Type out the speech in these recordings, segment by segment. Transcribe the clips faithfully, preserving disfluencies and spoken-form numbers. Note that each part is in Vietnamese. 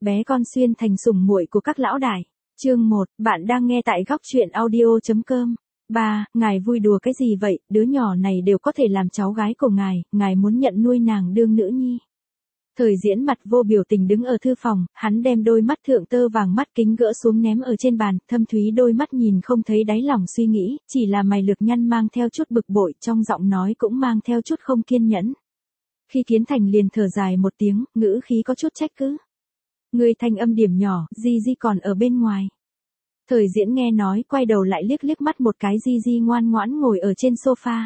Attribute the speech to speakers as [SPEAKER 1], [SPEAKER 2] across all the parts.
[SPEAKER 1] bé con xuyên thành sủng muội của các lão đại. Chương một, bạn đang nghe tại góc truyện audio.com. ba. Ngài vui đùa cái gì vậy, đứa nhỏ này đều có thể làm cháu gái của ngài, ngài muốn nhận nuôi nàng đương nữ nhi. Thời Diễn mặt vô biểu tình đứng ở thư phòng, hắn đem đôi mắt thượng tơ vàng mắt kính gỡ xuống ném ở trên bàn, thâm thúy đôi mắt nhìn không thấy đáy lòng suy nghĩ, chỉ là mày lược nhăn mang theo chút bực bội, trong giọng nói cũng mang theo chút không kiên nhẫn. Khi Kiến Thành liền thở dài một tiếng, ngữ khí có chút trách cứ. Người thanh âm điểm nhỏ, Di Di còn ở bên ngoài. Thời Diễn nghe nói, quay đầu lại liếc liếc mắt một cái, Di Di ngoan ngoãn ngồi ở trên sofa.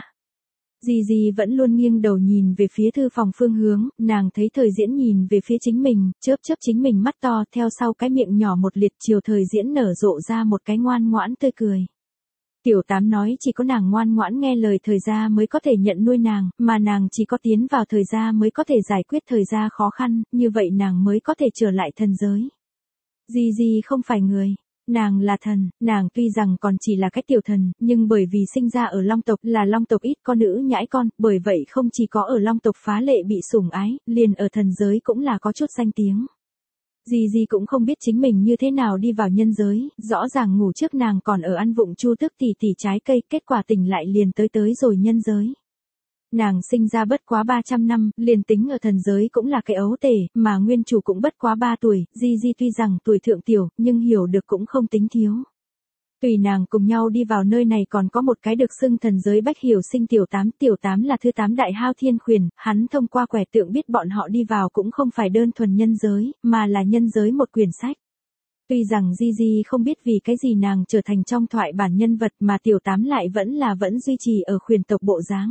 [SPEAKER 1] Di Di vẫn luôn nghiêng đầu nhìn về phía thư phòng phương hướng, nàng thấy Thời Diễn nhìn về phía chính mình, chớp chớp chính mình mắt to, theo sau cái miệng nhỏ một liệt chiều Thời Diễn nở rộ ra một cái ngoan ngoãn tươi cười. Tiểu Tám nói chỉ có nàng ngoan ngoãn nghe lời Thời gia mới có thể nhận nuôi nàng, mà nàng chỉ có tiến vào Thời gia mới có thể giải quyết Thời gia khó khăn, như vậy nàng mới có thể trở lại thần giới. Di Di không phải người. Nàng là thần, nàng tuy rằng còn chỉ là cái tiểu thần, nhưng bởi vì sinh ra ở Long tộc, là Long tộc ít có nữ nhãi con, bởi vậy không chỉ có ở Long tộc phá lệ bị sủng ái, liền ở thần giới cũng là có chút danh tiếng. Di Di cũng không biết chính mình như thế nào đi vào nhân giới, rõ ràng ngủ trước nàng còn ở ăn vụng chu tước tỉ tỉ trái cây, kết quả tỉnh lại liền tới tới rồi nhân giới. Nàng sinh ra bất quá ba trăm năm, liền tính ở thần giới cũng là cái ấu tể, mà nguyên chủ cũng bất quá ba tuổi, Di Di tuy rằng tuổi thượng tiểu, nhưng hiểu được cũng không tính thiếu. Tùy nàng cùng nhau đi vào nơi này còn có một cái được xưng thần giới Bách Hiểu Sinh tiểu Tám, tiểu Tám là thứ tám đại hao thiên khuyển, hắn thông qua quẻ tượng biết bọn họ đi vào cũng không phải đơn thuần nhân giới, mà là nhân giới một quyển sách. Tuy rằng Di Di không biết vì cái gì nàng trở thành trong thoại bản nhân vật mà tiểu Tám lại vẫn là vẫn duy trì ở khuyển tộc bộ dáng.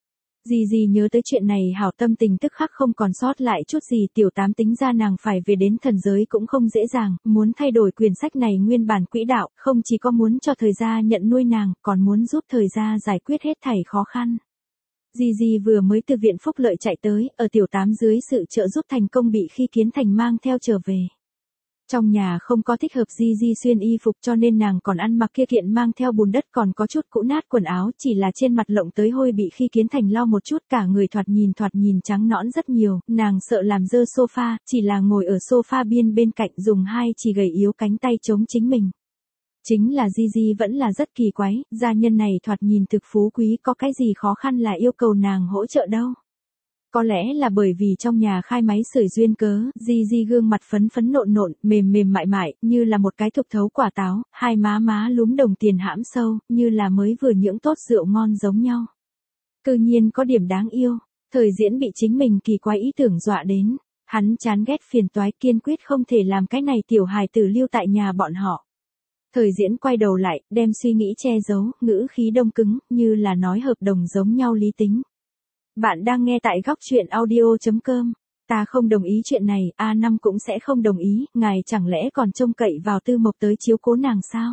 [SPEAKER 1] Di Di nhớ tới chuyện này hảo tâm tình tức khắc không còn sót lại chút gì, tiểu Tám tính ra nàng phải về đến thần giới cũng không dễ dàng, muốn thay đổi quyển sách này nguyên bản quỹ đạo, không chỉ có muốn cho Thời gia nhận nuôi nàng, còn muốn giúp Thời gia giải quyết hết thảy khó khăn. Di Di vừa mới từ viện phúc lợi chạy tới, ở tiểu Tám dưới sự trợ giúp thành công bị Khi Kiến Thành mang theo trở về. Trong nhà không có thích hợp Di Di xuyên y phục cho nên nàng còn ăn mặc kia kiện mang theo bùn đất còn có chút cũ nát quần áo, chỉ là trên mặt lộng tới hôi bị Khi Kiến Thành lau một chút, cả người thoạt nhìn thoạt nhìn trắng nõn rất nhiều, nàng sợ làm dơ sofa, chỉ là ngồi ở sofa biên bên cạnh dùng hai chỉ gầy yếu cánh tay chống chính mình. Chính là Di Di vẫn là rất kỳ quái, gia nhân này thoạt nhìn thực phú quý, có cái gì khó khăn là yêu cầu nàng hỗ trợ đâu. Có lẽ là bởi vì trong nhà khai máy sưởi duyên cớ, Di Di gương mặt phấn phấn nộn nộn, mềm mềm mại mại, như là một cái thục thấu quả táo, hai má má lúm đồng tiền hãm sâu, như là mới vừa nhưỡng tốt rượu ngon giống nhau. Cư nhiên có điểm đáng yêu, Thời Diễn bị chính mình kỳ quái ý tưởng dọa đến, hắn chán ghét phiền toái kiên quyết không thể làm cái này tiểu hài tử lưu tại nhà bọn họ. Thời Diễn quay đầu lại, đem suy nghĩ che giấu, ngữ khí đông cứng, như là nói hợp đồng giống nhau lý tính. Bạn đang nghe tại góc truyện audio.com. Ta không đồng ý chuyện này, A năm cũng sẽ không đồng ý, ngài chẳng lẽ còn trông cậy vào Tư Mộc tới chiếu cố nàng sao?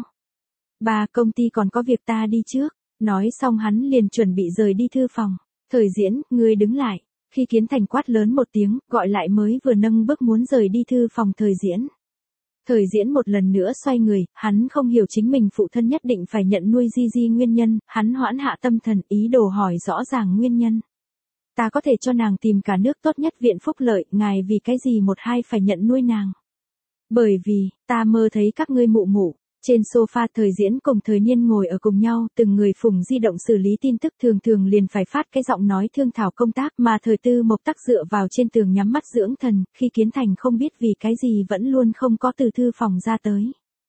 [SPEAKER 1] Ba, công ty còn có việc ta đi trước. Nói xong hắn liền chuẩn bị rời đi thư phòng. Thời Diễn, ngươi đứng lại. Khi Kiến Thành quát lớn một tiếng, gọi lại mới vừa nâng bước muốn rời đi thư phòng Thời Diễn. Thời Diễn một lần nữa xoay người, hắn không hiểu chính mình phụ thân nhất định phải nhận nuôi Di Di nguyên nhân, hắn hoãn hạ tâm thần ý đồ hỏi rõ ràng nguyên nhân. Ta có thể cho nàng tìm cả nước tốt nhất viện phúc lợi, ngài vì cái gì một hai phải nhận nuôi nàng? Bởi vì, ta mơ thấy các ngươi mụ mụ. Trên sofa Thời Diễn cùng Thời Niên ngồi ở cùng nhau, từng người phùng di động xử lý tin tức thường thường liền phải phát cái giọng nói thương thảo công tác mà Thời Tư Mộc tắc dựa vào trên tường nhắm mắt dưỡng thần, Khi Kiến Thành không biết vì cái gì vẫn luôn không có từ thư phòng ra tới.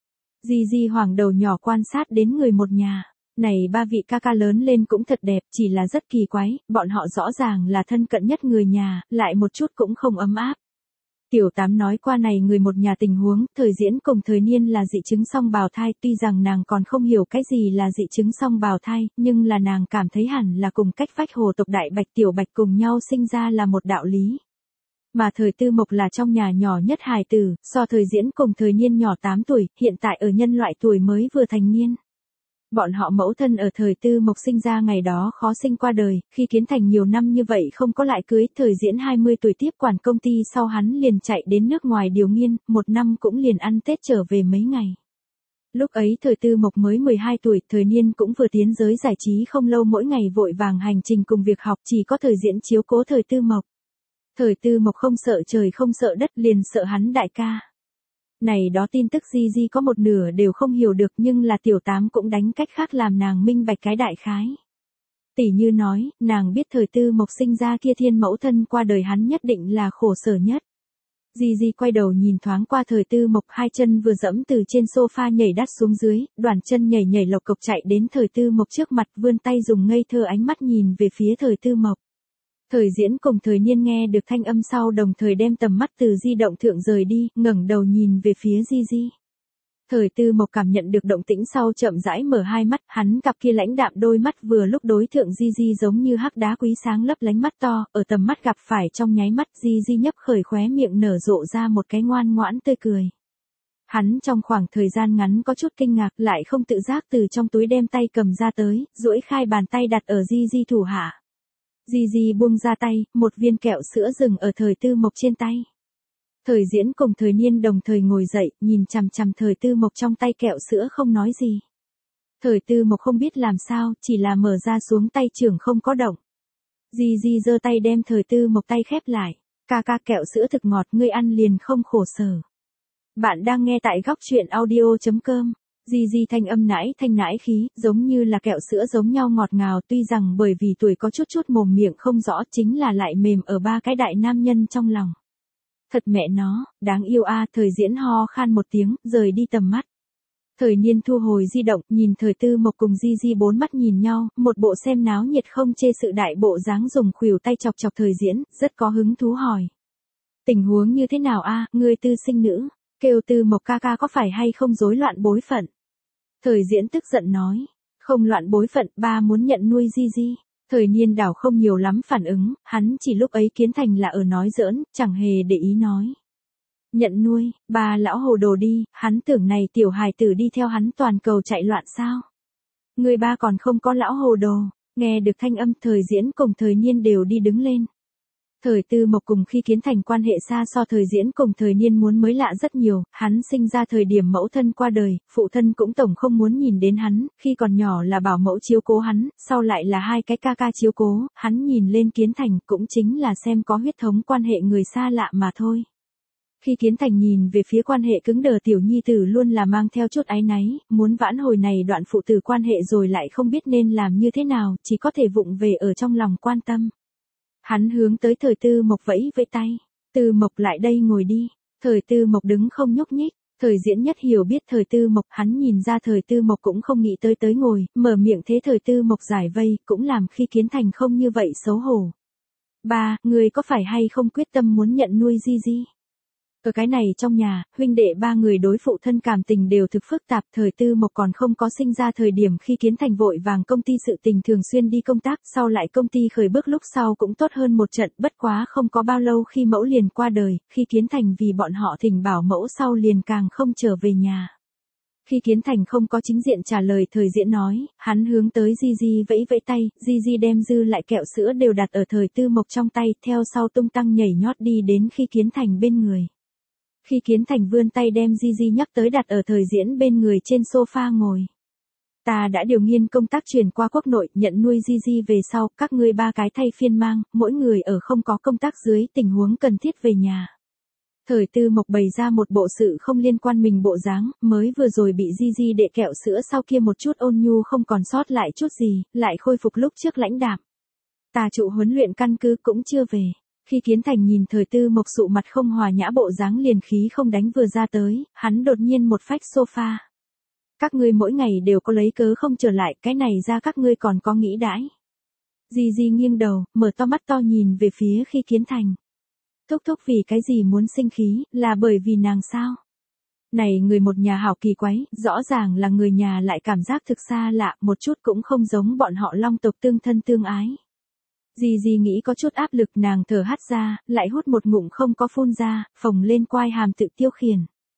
[SPEAKER 1] Di Di hoảng đầu nhỏ quan sát đến người một nhà. Này ba vị ca ca lớn lên cũng thật đẹp, chỉ là rất kỳ quái, bọn họ rõ ràng là thân cận nhất người nhà, lại một chút cũng không ấm áp. Tiểu Tám nói qua này người một nhà tình huống, Thời Diễn cùng Thời Niên là dị chứng song bào thai, tuy rằng nàng còn không hiểu cái gì là dị chứng song bào thai, nhưng là nàng cảm thấy hẳn là cùng cách phách hồ tộc đại bạch tiểu bạch cùng nhau sinh ra là một đạo lý. Mà Thời Tư Mộc là trong nhà nhỏ nhất hài tử, so Thời Diễn cùng Thời Niên nhỏ tám tuổi, hiện tại ở nhân loại tuổi mới vừa thành niên. Bọn họ mẫu thân ở Thời Tư Mộc sinh ra ngày đó khó sinh qua đời, Khi Kiến Thành nhiều năm như vậy không có lại cưới, Thời Diễn hai mươi tuổi tiếp quản công ty sau hắn liền chạy đến nước ngoài điều nghiên, một năm cũng liền ăn Tết trở về mấy ngày. Lúc ấy Thời Tư Mộc mới mười hai tuổi, Thời Niên cũng vừa tiến giới giải trí không lâu, mỗi ngày vội vàng hành trình cùng việc học, chỉ có Thời Diễn chiếu cố Thời Tư Mộc. Thời Tư Mộc không sợ trời không sợ đất, liền sợ hắn đại ca. Này đó tin tức Di Di có một nửa đều không hiểu được nhưng là tiểu tám cũng đánh cách khác làm nàng minh bạch cái đại khái. Tỷ như nói, nàng biết thời Tư Mộc sinh ra kia thiên mẫu thân qua đời hắn nhất định là khổ sở nhất. Di Di quay đầu nhìn thoáng qua thời Tư Mộc, hai chân vừa dẫm từ trên sofa nhảy đắt xuống dưới, đoàn chân nhảy nhảy lộc cộc chạy đến thời Tư Mộc trước mặt, vươn tay dùng ngây thơ ánh mắt nhìn về phía thời Tư Mộc. Thời Diễn cùng Thời Niên nghe được thanh âm sau đồng thời đem tầm mắt từ di động thượng rời đi, ngẩng đầu nhìn về phía Di Di. Thời Tư Mộc cảm nhận được động tĩnh sau chậm rãi mở hai mắt, hắn cặp kia lãnh đạm đôi mắt vừa lúc đối thượng Di Di giống như hắc đá quý sáng lấp lánh mắt to, ở tầm mắt gặp phải trong nháy mắt Di Di nhấp khởi khóe miệng nở rộ ra một cái ngoan ngoãn tươi cười. Hắn trong khoảng thời gian ngắn có chút kinh ngạc lại không tự giác từ trong túi đem tay cầm ra tới, duỗi khai bàn tay đặt ở Di Di thủ hạ. Di Di buông ra tay, một viên kẹo sữa dừng ở Thời Tư Mộc trên tay. Thời Diễn cùng Thời Niên đồng thời ngồi dậy, nhìn chằm chằm Thời Tư Mộc trong tay kẹo sữa không nói gì. Thời Tư Mộc không biết làm sao, chỉ là mở ra xuống tay trưởng không có động. Di Di giơ tay đem Thời Tư Mộc tay khép lại. Ca ca kẹo sữa thực ngọt, ngươi ăn liền không khổ sở. Bạn đang nghe tại góc truyện audio chấm com. Di Di thanh âm nãi thanh nãi khí, giống như là kẹo sữa giống nhau ngọt ngào, tuy rằng bởi vì tuổi có chút chút mồm miệng không rõ, chính là lại mềm ở ba cái đại nam nhân trong lòng. Thật mẹ nó, đáng yêu a. Thời Diễn ho khan một tiếng, rời đi tầm mắt. Thời Niên thu hồi di động, nhìn Thời Tư Mộc cùng Di Di bốn mắt nhìn nhau, một bộ xem náo nhiệt không chê sự đại bộ dáng, dùng khuỷu tay chọc chọc Thời Diễn, rất có hứng thú hỏi. Tình huống như thế nào a, ngươi tư sinh nữ, kêu Tư Mộc ca ca có phải hay không rối loạn bối phận? Thời Diễn tức giận nói, không loạn bối phận, ba muốn nhận nuôi Di Di. Thời Niên đảo không nhiều lắm phản ứng, hắn chỉ lúc ấy kiến thành là ở nói giỡn, chẳng hề để ý nói. Nhận nuôi, ba lão hồ đồ đi, hắn tưởng này tiểu hài tử đi theo hắn toàn cầu chạy loạn sao? Người ba còn không có lão hồ đồ, nghe được thanh âm Thời Diễn cùng Thời Niên đều đi đứng lên. Thời Tư Mộc cùng khi kiến thành quan hệ xa so Thời Diễn cùng Thời Niên muốn mới lạ rất nhiều, hắn sinh ra thời điểm mẫu thân qua đời, phụ thân cũng tổng không muốn nhìn đến hắn, khi còn nhỏ là bảo mẫu chiếu cố hắn, sau lại là hai cái ca ca chiếu cố, hắn nhìn lên kiến thành cũng chính là xem có huyết thống quan hệ người xa lạ mà thôi. Khi kiến thành nhìn về phía quan hệ cứng đờ tiểu nhi tử luôn là mang theo chút áy náy, muốn vãn hồi này đoạn phụ tử quan hệ rồi lại không biết nên làm như thế nào, chỉ có thể vụng về ở trong lòng quan tâm. Hắn hướng tới Thời Tư Mộc vẫy vẫy tay. Tư Mộc lại đây ngồi đi. Thời Tư Mộc đứng không nhúc nhích. Thời Diễn nhất hiểu biết Thời Tư Mộc, hắn nhìn ra Thời Tư Mộc cũng không nghĩ tới tới ngồi, mở miệng thế Thời Tư Mộc giải vây, cũng làm khi kiến thành không như vậy xấu hổ. Ba, người có phải hay không quyết tâm muốn nhận nuôi Di Di? Ở cái này trong nhà, huynh đệ ba người đối phụ thân cảm tình đều thực phức tạp, Thời Tư Mộc còn không có sinh ra thời điểm khi kiến thành vội vàng công ty sự tình thường xuyên đi công tác, sau lại công ty khởi bước lúc sau cũng tốt hơn một trận, bất quá không có bao lâu khi mẫu liền qua đời, khi kiến thành vì bọn họ thỉnh bảo mẫu sau liền càng không trở về nhà. Khi kiến thành không có chính diện trả lời Thời Diễn nói, hắn hướng tới Di Di vẫy vẫy tay, Di Di đem dư lại kẹo sữa đều đặt ở Thời Tư Mộc trong tay, theo sau tung tăng nhảy nhót đi đến khi kiến thành bên người. Khi kiến thành vươn tay đem Di Di nhắc tới đặt ở Thời Diễn bên người trên sofa ngồi. Ta đã điều nghiên công tác chuyển qua quốc nội, nhận nuôi Di Di về sau, các ngươi ba cái thay phiên mang, mỗi người ở không có công tác dưới tình huống cần thiết về nhà. Thời Tư Mộc bày ra một bộ sự không liên quan mình bộ dáng, mới vừa rồi bị Di Di đệ kẹo sữa sau kia một chút ôn nhu không còn sót lại chút gì, lại khôi phục lúc trước lãnh đạm. Tà trụ huấn luyện căn cứ cũng chưa về. Khi kiến thành nhìn Thời Tư Mộc sụ mặt không hòa nhã bộ dáng liền khí không đánh vừa ra tới, hắn đột nhiên một phách sofa. Các ngươi mỗi ngày đều có lấy cớ không trở lại, cái này ra các ngươi còn có nghĩ đãi. Di Di nghiêng đầu, mở to mắt to nhìn về phía khi kiến thành. Thúc thúc vì cái gì muốn sinh khí, là bởi vì nàng sao? Này người một nhà hảo kỳ quái, rõ ràng là người nhà lại cảm giác thực xa lạ, một chút cũng không giống bọn họ Long tộc tương thân tương ái. Di Di nghĩ có chút áp lực, nàng thở hắt ra, lại hút một ngụm không có phun ra, phồng lên quai hàm tự tiêu khiển.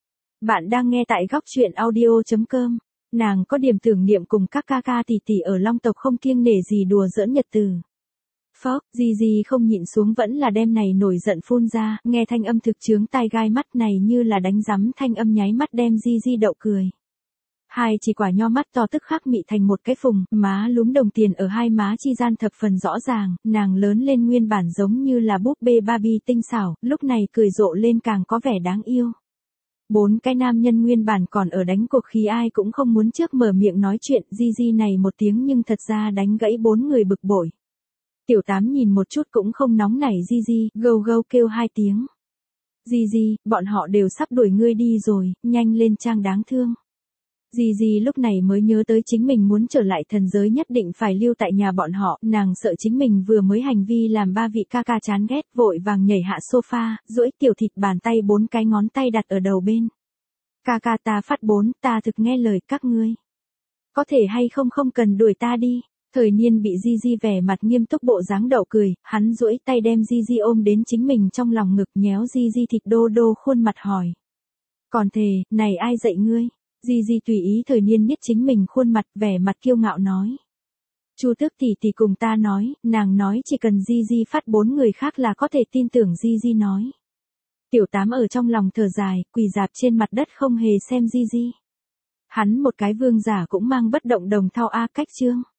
[SPEAKER 1] Bạn đang nghe tại góc truyện audio chấm com. Nàng có điểm tưởng niệm cùng các ca ca tỷ tỷ ở Long tộc không kiêng nể gì đùa giỡn nhật từ. Phốc, Di Di không nhịn xuống vẫn là đem này nổi giận phun ra, nghe thanh âm thực chướng tai gai mắt này như là đánh rắm, thanh âm nháy mắt đem Di Di đậu cười. Hai chỉ quả nho mắt to tức khắc mị thành một cái phùng, má lúm đồng tiền ở hai má chi gian thập phần rõ ràng, nàng lớn lên nguyên bản giống như là búp bê Barbie tinh xảo, lúc này cười rộ lên càng có vẻ đáng yêu. Bốn cái nam nhân nguyên bản còn ở đánh cuộc khí ai cũng không muốn trước mở miệng nói chuyện, Di Di này một tiếng nhưng thật ra đánh gãy bốn người bực bội. Tiểu tám nhìn một chút cũng không nóng nảy Di Di, gâu gâu kêu hai tiếng. Di Di, bọn họ đều sắp đuổi ngươi đi rồi, nhanh lên trang đáng thương. Di Di lúc này mới nhớ tới chính mình muốn trở lại thần giới nhất định phải lưu tại nhà bọn họ, nàng sợ chính mình vừa mới hành vi làm ba vị ca ca chán ghét, vội vàng nhảy hạ sofa, duỗi tiểu thịt bàn tay bốn cái ngón tay đặt ở đầu bên. Ca ca ta phát bốn, ta thực nghe lời các ngươi. Có thể hay không không cần đuổi ta đi. Thời Niên bị Di Di vẻ mặt nghiêm túc bộ dáng đậu cười, hắn duỗi tay đem Di Di ôm đến chính mình trong lòng ngực nhéo Di Di thịt đô đô khuôn mặt hỏi. Còn thề, này ai dạy ngươi? Di Di tùy ý Thời Niên niết chính mình khuôn mặt vẻ mặt kiêu ngạo nói. Chu Tước tỷ tỷ cùng ta nói, nàng nói chỉ cần Di Di phát bốn người khác là có thể tin tưởng Di Di nói. Tiểu tám ở trong lòng thở dài, quỳ dạp trên mặt đất không hề xem Di Di. Hắn một cái vương giả cũng mang bất động đồng thau a cách chương.